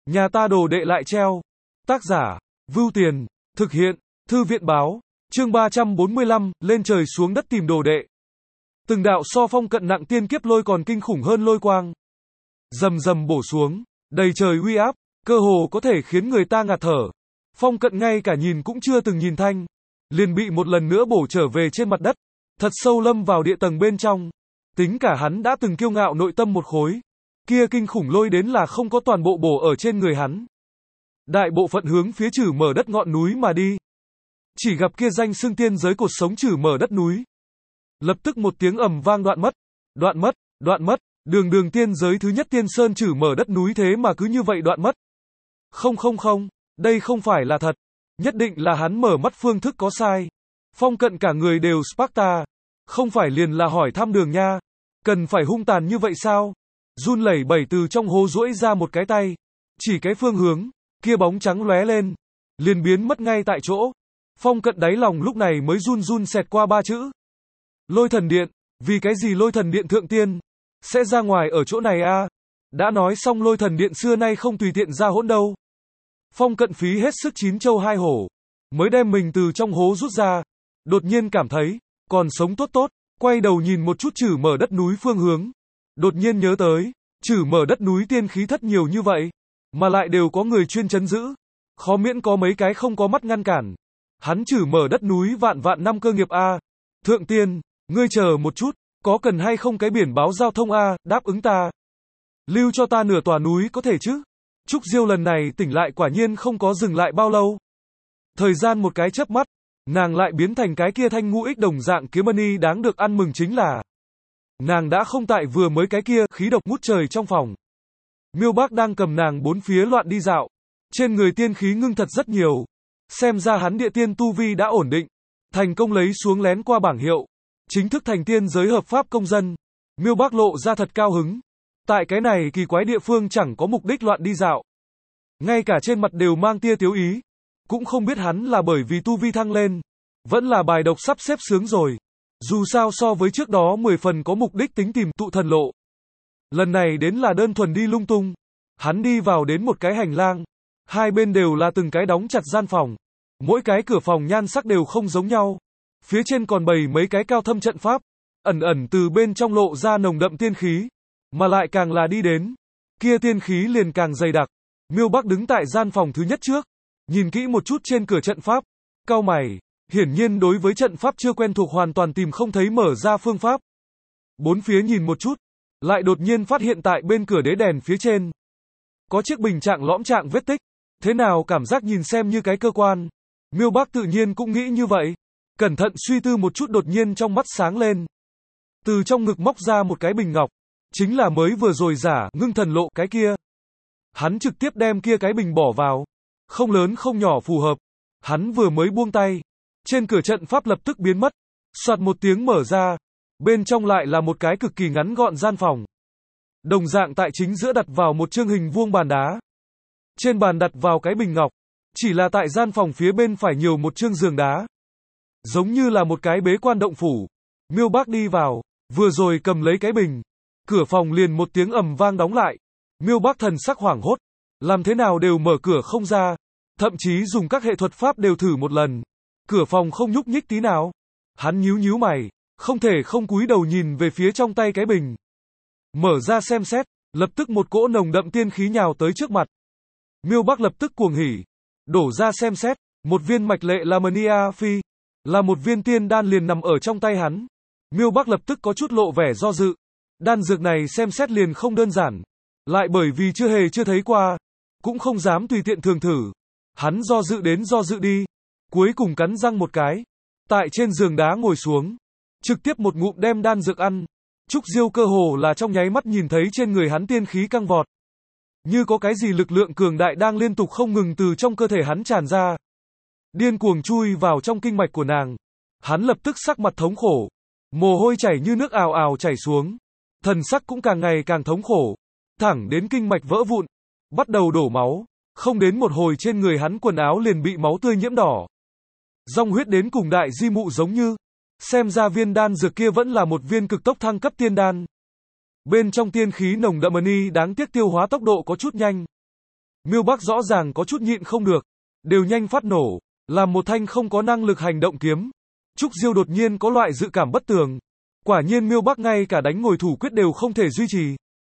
Nhà ta đồ đệ lại treo. Tác giả, Vưu Tiền, thực hiện, Thư viện báo, chương 345, lên trời xuống đất tìm đồ đệ. Từng đạo so phong cận nặng tiên kiếp lôi còn kinh khủng hơn lôi quang. Rầm rầm bổ xuống, đầy trời uy áp, cơ hồ có thể khiến người ta ngạt thở. Phong cận ngay cả nhìn cũng chưa từng nhìn thanh, liền bị một lần nữa bổ trở về trên mặt đất, thật sâu lâm vào địa tầng bên trong. Tính cả hắn đã từng kiêu ngạo nội tâm một khối, kia kinh khủng lôi đến là không có toàn bộ bổ ở trên người hắn. Đại bộ phận hướng phía Trử Mở Đất ngọn núi mà đi. Chỉ gặp kia danh xưng tiên giới cột sống Trử Mở Đất núi. Lập tức một tiếng ầm vang đoạn mất, đường tiên giới thứ nhất tiên sơn Trử Mở Đất núi thế mà cứ như vậy đoạn mất. Không, đây không phải là thật. Nhất định là hắn mở mắt phương thức có sai. Phong cận cả người đều Sparta. Không phải liền là hỏi thăm đường nha. Cần phải hung tàn như vậy sao? Run lẩy bẩy từ trong hố duỗi ra một cái tay. Chỉ cái phương hướng, kia bóng trắng lóe lên. Liền biến mất ngay tại chỗ. Phong cận đáy lòng lúc này mới run xẹt qua ba chữ. Lôi thần điện. Vì cái gì lôi thần điện thượng tiên sẽ ra ngoài ở chỗ này a? Đã nói xong lôi thần điện xưa nay không tùy tiện ra hỗn đâu. Phong cận phí hết sức chín châu hai hổ, mới đem mình từ trong hố rút ra. Đột nhiên cảm thấy, còn sống tốt, quay đầu nhìn một chút Trử Mở Đất núi phương hướng. Đột nhiên nhớ tới, Trử Mở Đất núi tiên khí thất nhiều như vậy, mà lại đều có người chuyên trấn giữ. Khó miễn có mấy cái không có mắt ngăn cản. Hắn Trử Mở Đất núi vạn năm cơ nghiệp a. Thượng tiên, ngươi chờ một chút, có cần hay không cái biển báo giao thông a, đáp ứng ta. Lưu cho ta nửa tòa núi có thể chứ? Trúc Diêu lần này tỉnh lại quả nhiên không có dừng lại bao lâu. Thời gian một cái chớp mắt, nàng lại biến thành cái kia thanh ngũ ích đồng dạng kiếm mani đáng được ăn mừng chính là nàng đã không tại vừa mới cái kia khí độc ngút trời trong phòng. Miêu Bác đang cầm nàng bốn phía loạn đi dạo, trên người tiên khí ngưng thật rất nhiều, xem ra hắn địa tiên tu vi đã ổn định, thành công lấy xuống lén qua bảng hiệu, chính thức thành tiên giới hợp pháp công dân. Miêu Bác lộ ra thật cao hứng. Tại cái này kỳ quái địa phương chẳng có mục đích loạn đi dạo. Ngay cả trên mặt đều mang tia tiếu ý. Cũng không biết hắn là bởi vì tu vi thăng lên. Vẫn là bài độc sắp xếp sướng rồi. Dù sao so với trước đó 10 phần có mục đích tính tìm tụ thần lộ. Lần này đến là đơn thuần đi lung tung. Hắn đi vào đến một cái hành lang. Hai bên đều là từng cái đóng chặt gian phòng. Mỗi cái cửa phòng nhan sắc đều không giống nhau. Phía trên còn bày mấy cái cao thâm trận pháp. Ẩn từ bên trong lộ ra nồng đậm tiên khí. Mà lại càng là đi đến, kia tiên khí liền càng dày đặc. Miêu Bắc đứng tại gian phòng thứ nhất trước, nhìn kỹ một chút trên cửa trận pháp, cau mày, hiển nhiên đối với trận pháp chưa quen thuộc hoàn toàn tìm không thấy mở ra phương pháp. Bốn phía nhìn một chút, lại đột nhiên phát hiện tại bên cửa đế đèn phía trên, có chiếc bình trạng lõm trạng vết tích, thế nào cảm giác nhìn xem như cái cơ quan. Miêu Bắc tự nhiên cũng nghĩ như vậy, cẩn thận suy tư một chút đột nhiên trong mắt sáng lên. Từ trong ngực móc ra một cái bình ngọc. Chính là mới vừa rồi giả ngưng thần lộ cái kia. Hắn trực tiếp đem kia cái bình bỏ vào. Không lớn không nhỏ phù hợp. Hắn vừa mới buông tay. Trên cửa trận pháp lập tức biến mất. Soạt một tiếng mở ra. Bên trong lại là một cái cực kỳ ngắn gọn gian phòng. Đồng dạng tại chính giữa đặt vào một chương hình vuông bàn đá. Trên bàn đặt vào cái bình ngọc. Chỉ là tại gian phòng phía bên phải nhiều một chương giường đá. Giống như là một cái bế quan động phủ. Miêu Bác đi vào. Vừa rồi cầm lấy cái bình. Cửa phòng liền một tiếng ầm vang đóng lại. Miêu Bác thần sắc hoảng hốt. Làm thế nào đều mở cửa không ra. Thậm chí dùng các hệ thuật pháp đều thử một lần. Cửa phòng không nhúc nhích tí nào. Hắn nhíu mày. Không thể không cúi đầu nhìn về phía trong tay cái bình. Mở ra xem xét. Lập tức một cỗ nồng đậm tiên khí nhào tới trước mặt. Miêu Bác lập tức cuồng hỉ. Đổ ra xem xét. Một viên mạch lệ Lamania Phi. Là một viên tiên đan liền nằm ở trong tay hắn. Miêu Bác lập tức có chút lộ vẻ do dự. Đan dược này xem xét liền không đơn giản. Lại bởi vì chưa thấy qua. Cũng không dám tùy tiện thường thử. Hắn do dự đến do dự đi. Cuối cùng cắn răng một cái. Tại trên giường đá ngồi xuống. Trực tiếp một ngụm đem đan dược ăn. Trúc Diêu cơ hồ là trong nháy mắt nhìn thấy trên người hắn tiên khí căng vọt. Như có cái gì lực lượng cường đại đang liên tục không ngừng từ trong cơ thể hắn tràn ra. Điên cuồng chui vào trong kinh mạch của nàng. Hắn lập tức sắc mặt thống khổ. Mồ hôi chảy như nước ào ào chảy xuống. Thần sắc cũng càng ngày càng thống khổ. Thẳng đến kinh mạch vỡ vụn. Bắt đầu đổ máu. Không đến một hồi trên người hắn quần áo liền bị máu tươi nhiễm đỏ. Dòng huyết đến cùng đại di mụ giống như. Xem ra viên đan dược kia vẫn là một viên cực tốc thăng cấp tiên đan. Bên trong tiên khí nồng đậm ni đáng tiếc tiêu hóa tốc độ có chút nhanh. Miêu Bắc rõ ràng có chút nhịn không được, đều nhanh phát nổ, làm một thanh không có năng lực hành động kiếm. Trúc Diêu đột nhiên có loại dự cảm bất tường. Quả nhiên Miêu Bắc ngay cả đánh ngồi thủ quyết đều không thể duy trì.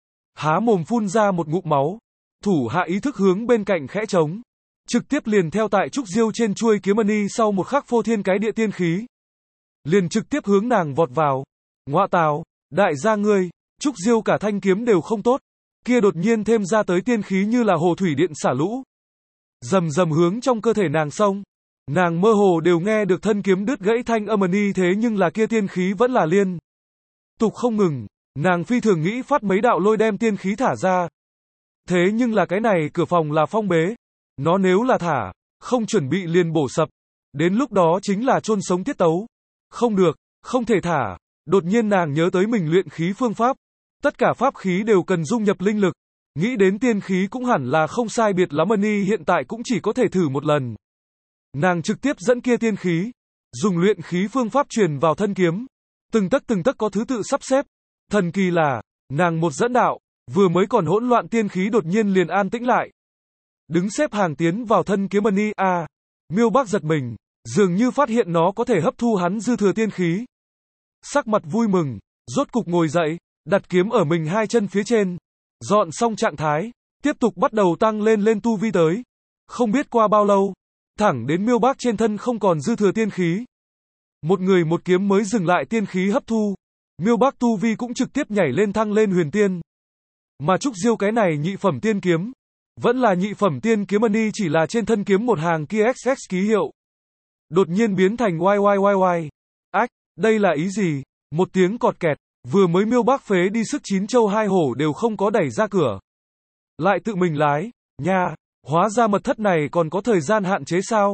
Há mồm phun ra một ngụm máu, thủ hạ ý thức hướng bên cạnh khẽ trống, trực tiếp liền theo tại Trúc Diêu trên chuôi kiếm mani sau một khắc phô thiên cái địa tiên khí. Liền trực tiếp hướng nàng vọt vào. Ngoạ tào, đại gia ngươi, Trúc Diêu cả thanh kiếm đều không tốt. Kia đột nhiên thêm ra tới tiên khí như là hồ thủy điện xả lũ. Rầm rầm hướng trong cơ thể nàng xông. Nàng mơ hồ đều nghe được thân kiếm đứt gãy thanh âm ni thế nhưng là kia tiên khí vẫn là liên tục không ngừng. Nàng phi thường nghĩ phát mấy đạo lôi đem tiên khí thả ra. Thế nhưng là cái này cửa phòng là phong bế. Nó nếu là thả, không chuẩn bị liền bổ sập. Đến lúc đó chính là chôn sống tiết tấu. Không được, không thể thả. Đột nhiên nàng nhớ tới mình luyện khí phương pháp. Tất cả pháp khí đều cần dung nhập linh lực. Nghĩ đến tiên khí cũng hẳn là không sai biệt lắm ni hiện tại cũng chỉ có thể thử một lần. Nàng trực tiếp dẫn kia tiên khí. Dùng luyện khí phương pháp truyền vào thân kiếm. Từng tấc có thứ tự sắp xếp. Thần kỳ là, nàng một dẫn đạo, vừa mới còn hỗn loạn tiên khí đột nhiên liền an tĩnh lại. Đứng xếp hàng tiến vào thân kiếm ni a. Miêu Bắc giật mình, dường như phát hiện nó có thể hấp thu hắn dư thừa tiên khí. Sắc mặt vui mừng, rốt cục ngồi dậy, đặt kiếm ở mình hai chân phía trên, dọn xong trạng thái, tiếp tục bắt đầu tăng lên tu vi tới. Không biết qua bao lâu, thẳng đến Miêu Bắc trên thân không còn dư thừa tiên khí. Một người một kiếm mới dừng lại tiên khí hấp thu. Miêu Bắc tu vi cũng trực tiếp nhảy lên thăng lên huyền tiên. Mà Trúc Diêu cái này nhị phẩm tiên kiếm, vẫn là nhị phẩm tiên kiếm ni chỉ là trên thân kiếm một hàng kia XX ký hiệu. Đột nhiên biến thành YYYY. Ách, đây là ý gì? Một tiếng cọt kẹt, vừa mới Miêu Bắc phế đi sức chín châu hai hổ đều không có đẩy ra cửa. Lại tự mình lái, nha, hóa ra mật thất này còn có thời gian hạn chế sao?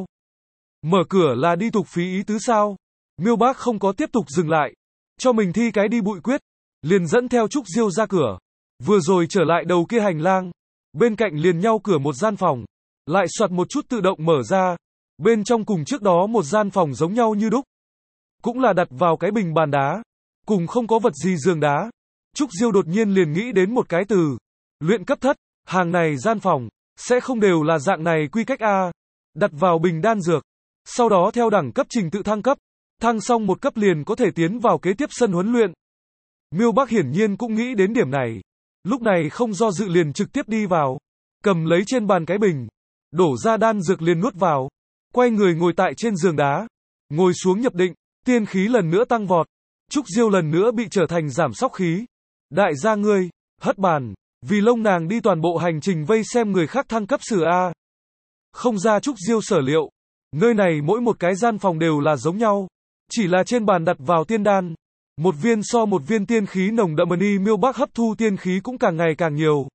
Mở cửa là đi tục phí ý tứ sao? Miêu Bắc không có tiếp tục dừng lại. Cho mình thi cái đi bụi quyết, liền dẫn theo Trúc Diêu ra cửa. Vừa rồi trở lại đầu kia hành lang, bên cạnh liền nhau cửa một gian phòng, lại soạt một chút tự động mở ra. Bên trong cùng trước đó một gian phòng giống nhau như đúc. Cũng là đặt vào cái bình bàn đá, cùng không có vật gì giường đá. Trúc Diêu đột nhiên liền nghĩ đến một cái từ. Luyện cấp thất, hàng này gian phòng, sẽ không đều là dạng này quy cách A. Đặt vào bình đan dược, sau đó theo đẳng cấp trình tự thăng cấp. Thăng xong một cấp liền có thể tiến vào kế tiếp sân huấn luyện. Miêu Bắc hiển nhiên cũng nghĩ đến điểm này. Lúc này không do dự liền trực tiếp đi vào. Cầm lấy trên bàn cái bình. Đổ ra đan dược liền nuốt vào. Quay người ngồi tại trên giường đá. Ngồi xuống nhập định. Tiên khí lần nữa tăng vọt. Trúc Diêu lần nữa bị trở thành giảm sóc khí. Đại gia ngươi, hất bàn. Vì lông nàng đi toàn bộ hành trình vây xem người khác thăng cấp sử A. Không ra Trúc Diêu sở liệu. Nơi này mỗi một cái gian phòng đều là giống nhau. Chỉ là trên bàn đặt vào tiên đan. Một viên so một viên tiên khí nồng đậm ni Miêu Bắc hấp thu tiên khí cũng càng ngày càng nhiều.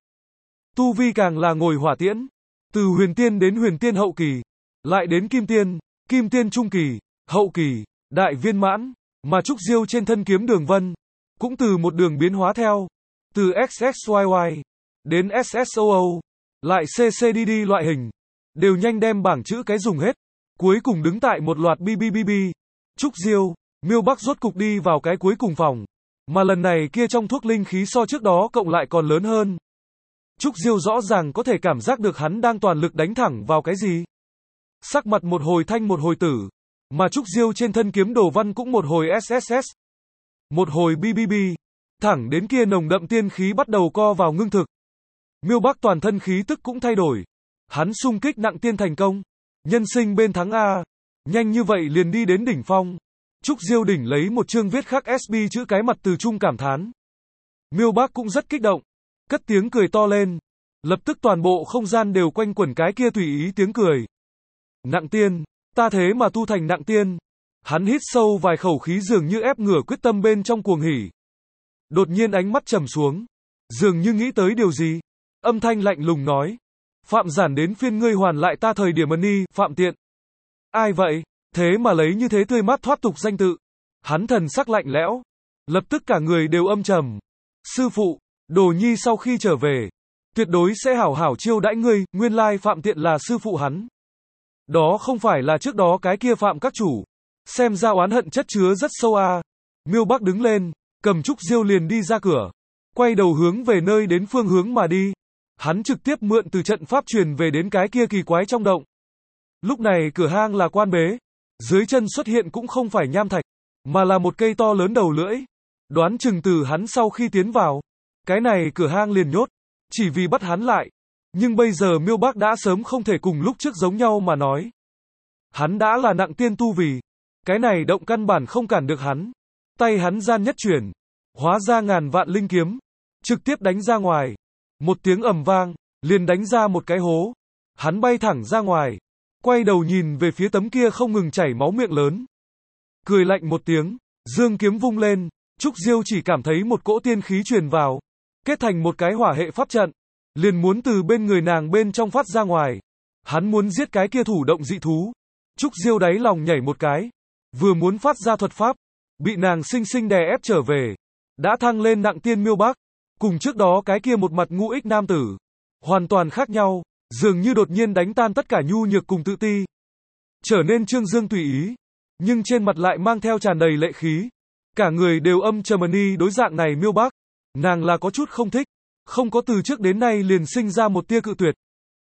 Tu vi càng là ngồi hỏa tiễn. Từ huyền tiên đến huyền tiên hậu kỳ. Lại đến kim tiên trung kỳ, hậu kỳ, đại viên mãn. Mà Trúc Diêu trên thân kiếm đường vân. Cũng từ một đường biến hóa theo. Từ XXYY đến SSOO. Lại CCDD loại hình. Đều nhanh đem bảng chữ cái dùng hết. Cuối cùng đứng tại một loạt BBBB. Trúc Diêu, Miêu Bắc rốt cục đi vào cái cuối cùng phòng. Mà lần này kia trong thuốc linh khí so trước đó cộng lại còn lớn hơn. Trúc Diêu rõ ràng có thể cảm giác được hắn đang toàn lực đánh thẳng vào cái gì. Sắc mặt một hồi thanh một hồi tử. Mà Trúc Diêu trên thân kiếm đồ văn cũng một hồi SSS. Một hồi BBB. Thẳng đến kia nồng đậm tiên khí bắt đầu co vào ngưng thực. Miêu Bắc toàn thân khí tức cũng thay đổi. Hắn xung kích nặng tiên thành công. Nhân sinh bên thắng A. Nhanh như vậy liền đi đến đỉnh phong. Trúc Diêu đỉnh lấy một chương viết khắc SB chữ cái mặt từ trung cảm thán. Miêu Bắc cũng rất kích động. Cất tiếng cười to lên. Lập tức toàn bộ không gian đều quanh quẩn cái kia tùy ý tiếng cười. Nặng tiên, ta thế mà tu thành nặng tiên. Hắn hít sâu vài khẩu khí dường như ép ngửa quyết tâm bên trong cuồng hỉ. Đột nhiên ánh mắt trầm xuống. Dường như nghĩ tới điều gì. Âm thanh lạnh lùng nói. Phạm Giản đến phiên ngươi hoàn lại ta thời điểm ni, Phạm Tiện. Ai vậy? Thế mà lấy như thế tươi mát thoát tục danh tự. Hắn thần sắc lạnh lẽo. Lập tức cả người đều âm trầm. Sư phụ, Đồ Nhi sau khi trở về, tuyệt đối sẽ hảo hảo chiêu đãi ngươi, nguyên lai Phạm Tiện là sư phụ hắn. Đó không phải là trước đó cái kia Phạm các chủ. Xem ra oán hận chất chứa rất sâu a. Miêu Bắc đứng lên, cầm Trúc Diêu liền đi ra cửa. Quay đầu hướng về nơi đến phương hướng mà đi. Hắn trực tiếp mượn từ trận pháp truyền về đến cái kia kỳ quái trong động. Lúc này cửa hang là quan bế, dưới chân xuất hiện cũng không phải nham thạch, mà là một cây to lớn đầu lưỡi. Đoán chừng từ hắn sau khi tiến vào, cái này cửa hang liền nhốt, chỉ vì bắt hắn lại. Nhưng bây giờ Miêu Bác đã sớm không thể cùng lúc trước giống nhau mà nói. Hắn đã là nặng tiên tu vì, cái này động căn bản không cản được hắn. Tay hắn gian nhất chuyển, hóa ra ngàn vạn linh kiếm, trực tiếp đánh ra ngoài. Một tiếng ầm vang, liền đánh ra một cái hố. Hắn bay thẳng ra ngoài, quay đầu nhìn về phía tấm kia không ngừng chảy máu miệng lớn. Cười lạnh một tiếng, dương kiếm vung lên, Trúc Diêu chỉ cảm thấy một cỗ tiên khí truyền vào, kết thành một cái hỏa hệ pháp trận, liền muốn từ bên người nàng bên trong phát ra ngoài. Hắn muốn giết cái kia thủ động dị thú. Trúc Diêu đáy lòng nhảy một cái, vừa muốn phát ra thuật pháp, bị nàng sinh sinh đè ép trở về. Đã thăng lên nặng tiên Miêu Bác, cùng trước đó cái kia một mặt ngũ ích nam tử, hoàn toàn khác nhau, dường như đột nhiên đánh tan tất cả nhu nhược cùng tự ti. Trở nên trương dương tùy ý, nhưng trên mặt lại mang theo tràn đầy lệ khí. Cả người đều âm trầm ni đối dạng này Miêu Bác, nàng là có chút không thích, không có từ trước đến nay liền sinh ra một tia cự tuyệt.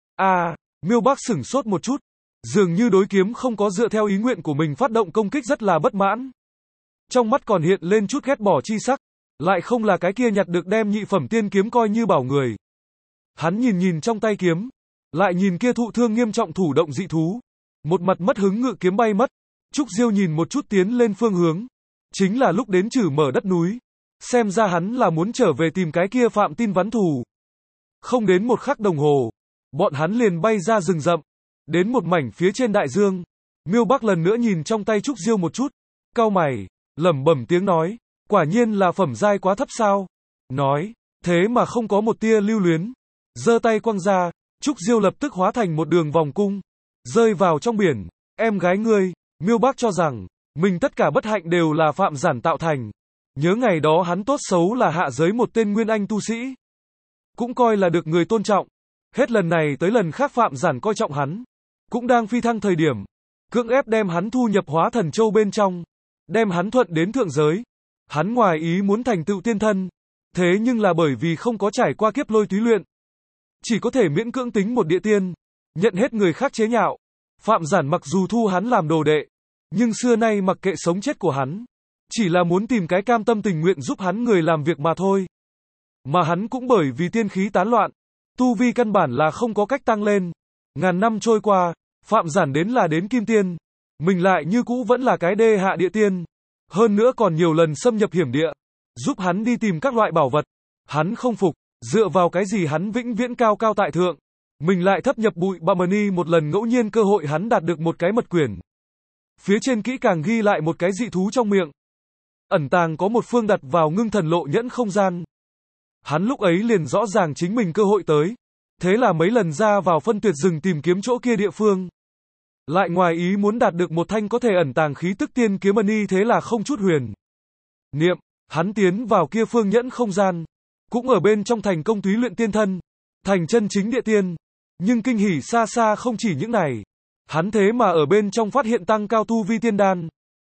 Miêu Bác sửng sốt một chút, dường như đối kiếm không có dựa theo ý nguyện của mình phát động công kích rất là bất mãn. Trong mắt còn hiện lên chút ghét bỏ chi sắc, lại không là cái kia nhặt được đem nhị phẩm tiên kiếm coi như bảo người. Hắn nhìn nhìn trong tay kiếm, lại nhìn kia thụ thương nghiêm trọng thủ động dị thú, một mặt mất hứng ngự kiếm bay mất. Trúc Diêu nhìn một chút tiến lên phương hướng, chính là lúc đến Trử Mở Đất Núi. Xem ra hắn là muốn trở về tìm cái kia Phạm Tin Vắn thù. Không đến một khắc đồng hồ, bọn hắn liền bay ra rừng rậm, đến một mảnh phía trên đại dương. Miêu Bác lần nữa nhìn trong tay Trúc Diêu một chút, cau mày, lẩm bẩm tiếng nói, quả nhiên là phẩm giai quá thấp sao? Nói, thế mà không có một tia lưu luyến. Giơ tay quăng ra, Trúc Diêu lập tức hóa thành một đường vòng cung, rơi vào trong biển. Em gái ngươi, Miêu Bác cho rằng, mình tất cả bất hạnh đều là Phạm Giản tạo thành. Nhớ ngày đó hắn tốt xấu là hạ giới một tên nguyên anh tu sĩ, cũng coi là được người tôn trọng. Hết lần này tới lần khác Phạm Giản coi trọng hắn, cũng đang phi thăng thời điểm, cưỡng ép đem hắn thu nhập Hóa Thần Châu bên trong, đem hắn thuận đến thượng giới. Hắn ngoài ý muốn thành tựu tiên thân, thế nhưng là bởi vì không có trải qua kiếp lôi túy luyện, chỉ có thể miễn cưỡng tính một địa tiên, nhận hết người khác chế nhạo. Phạm Giản mặc dù thu hắn làm đồ đệ, nhưng xưa nay mặc kệ sống chết của hắn, chỉ là muốn tìm cái cam tâm tình nguyện giúp hắn người làm việc mà thôi. Mà hắn cũng bởi vì tiên khí tán loạn, tu vi căn bản là không có cách tăng lên. Ngàn năm trôi qua, Phạm Giản đến là đến kim tiên, mình lại như cũ vẫn là cái đê hạ địa tiên. Hơn nữa còn nhiều lần xâm nhập hiểm địa, giúp hắn đi tìm các loại bảo vật. Hắn không phục, dựa vào cái gì hắn vĩnh viễn cao cao tại thượng, mình lại thấp nhập bụi bặm ni. Một lần ngẫu nhiên cơ hội hắn đạt được một cái mật quyển, phía trên kỹ càng ghi lại một cái dị thú trong miệng, ẩn tàng có một phương đặt vào ngưng thần lộ nhẫn không gian. Hắn lúc ấy liền rõ ràng chính mình cơ hội tới, thế là mấy lần ra vào phân tuyệt rừng tìm kiếm chỗ kia địa phương, lại ngoài ý muốn đạt được một thanh có thể ẩn tàng khí tức tiên kiếm ni. Thế là không chút huyền niệm, hắn tiến vào kia phương nhẫn không gian, cũng ở bên trong thành công túy luyện tiên thân, thành chân chính địa tiên. Nhưng kinh hỉ xa xa không chỉ những này, hắn thế mà ở bên trong phát hiện tăng cao tu vi tiên đan.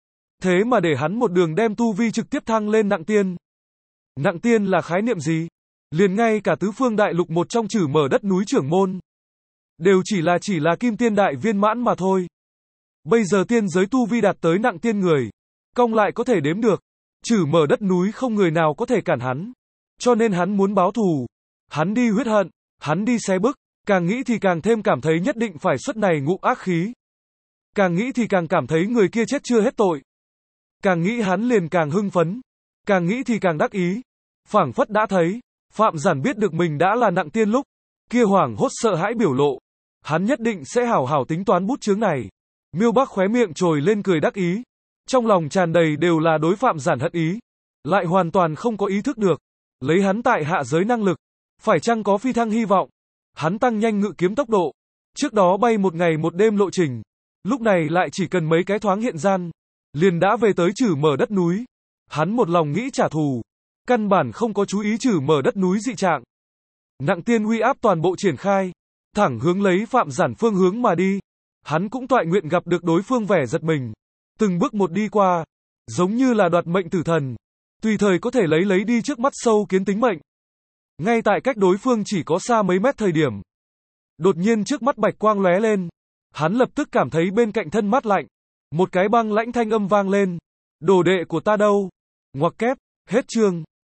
Thế mà để hắn một đường đem tu vi trực tiếp thăng lên nặng tiên. Nặng tiên là khái niệm gì? Liền ngay cả tứ phương đại lục một trong Trử Mở Đất Núi trưởng môn, đều chỉ là kim tiên đại viên mãn mà thôi. Bây giờ tiên giới tu vi đạt tới nặng tiên người, cong lại có thể đếm được. Trử Mở Đất Núi không người nào có thể cản hắn. Cho nên hắn muốn báo thù. Hắn đi huyết hận, hắn đi xé bức, càng nghĩ thì càng thêm cảm thấy nhất định phải xuất này ngụm ác khí. Càng nghĩ thì càng cảm thấy người kia chết chưa hết tội. Càng nghĩ hắn liền càng hưng phấn, càng nghĩ thì càng đắc ý. Phảng phất đã thấy, Phạm Giản biết được mình đã là nặng tiên lúc, kia hoảng hốt sợ hãi biểu lộ, hắn nhất định sẽ hảo hảo tính toán bút chướng này. Miêu Bác khóe miệng trồi lên cười đắc ý, trong lòng tràn đầy đều là đối Phạm Giản hận ý, lại hoàn toàn không có ý thức được, lấy hắn tại hạ giới năng lực, phải chăng có phi thăng hy vọng. Hắn tăng nhanh ngự kiếm tốc độ, trước đó bay một ngày một đêm lộ trình, lúc này lại chỉ cần mấy cái thoáng hiện gian, liền đã về tới Trử Mở Đất Núi. Hắn một lòng nghĩ trả thù, căn bản không có chú ý Trử Mở Đất Núi dị trạng. Nặng tiên uy áp toàn bộ triển khai, thẳng hướng lấy Phạm Giản phương hướng mà đi. Hắn cũng toại nguyện gặp được đối phương vẻ giật mình, từng bước một đi qua, giống như là đoạt mệnh tử thần, tùy thời có thể lấy đi trước mắt sâu kiến tính mệnh. Ngay tại cách đối phương chỉ có xa mấy mét thời điểm. Đột nhiên trước mắt bạch quang lóe lên. Hắn lập tức cảm thấy bên cạnh thân mát lạnh. Một cái băng lãnh thanh âm vang lên. Đồ đệ của ta đâu? Ngoặc kép, hết chương.